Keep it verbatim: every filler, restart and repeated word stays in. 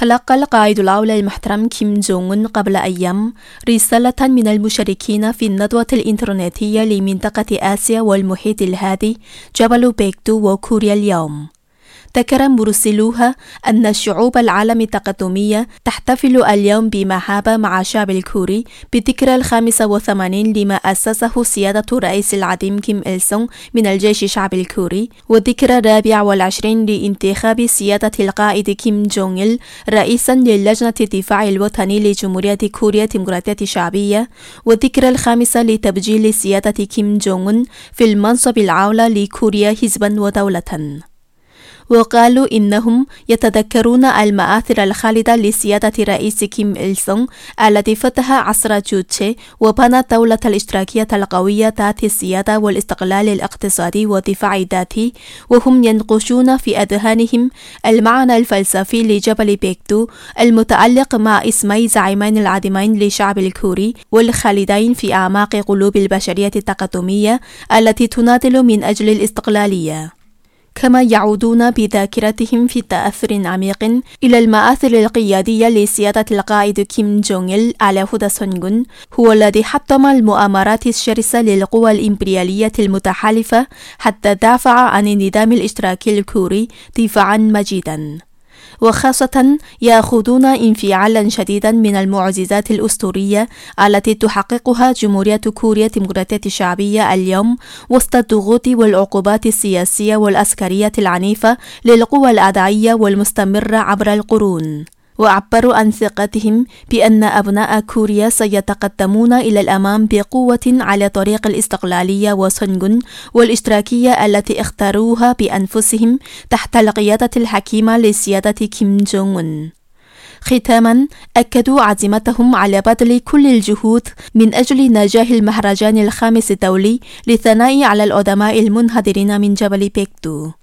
تلقى القائد الأعلى المحترم كيم جونغ أون قبل أيام رسالة من المشاركين في الندوة الإنترنتية لمنطقة آسيا والمحيط الهادي جبل بيكتو وكوريا اليوم. ذكر مرسلوها أن شعوب العالم التقدمية تحتفل اليوم بمحبة مع الشعب الكوري بذكرى الخامسة والثمانين لما أسسه سيادة الرئيس العظيم كيم إل سونغ من الجيش الشعبي الكوري، وذكرى الرابع والعشرين لانتخاب سيادة القائد كيم جونغ إل رئيسا للجنة الدفاع الوطني لجمهورية كوريا الديمقراطية الشعبية، وذكرى الخامسة لتبجيل سيادة كيم جونغ أون في المنصب الأعلى لكوريا حزبا ودولة. وقالوا إنهم يتذكرون المآثر الخالدة لسيادة الرئيس كيم إل سونغ الذي فتح عصر جوتشي وبنى الدولة الاشتراكية القوية ذات السيادة والاستقلال الاقتصادي والدفاع الذاتي، وهم ينقشون في أذهانهم المعنى الفلسفي لجبل بيكتو المتعلق مع اسمي زعيمين العظيمين للشعب الكوري والخالدين في أعماق قلوب البشرية التقدمية التي تناضل من أجل الاستقلالية. كما يعودون بذاكرتهم في تأثر عميق إلى المآثر القيادية لسيادة القائد كيم جونغ إل على هدى سونغون، هو الذي حطم المؤامرات الشرسة للقوى الإمبريالية المتحالفة حتى دافع عن النظام الاشتراكي الكوري دفاعا مجيدا. وخاصة يأخذون انفعالا شديدا من المعجزات الأسطورية التي تحققها جمهورية كوريا الديمقراطية الشعبية اليوم وسط الضغوط والعقوبات السياسية والعسكرية العنيفة للقوى الأعدائية والمستمرة عبر القرون. وعبروا عن ثقتهم بأن أبناء كوريا سيتقدمون إلى الأمام بقوة على طريق الاستقلالية وسونغون والاشتراكية التي اختاروها بأنفسهم تحت القيادة الحكيمة لسيادة كيم جونغ أون. ختاما، أكدوا عزيمتهم على بذل كل الجهود من أجل نجاح المهرجان الخامس الدولي للثناء على القدماء المنحدرين من جبل بيكتو.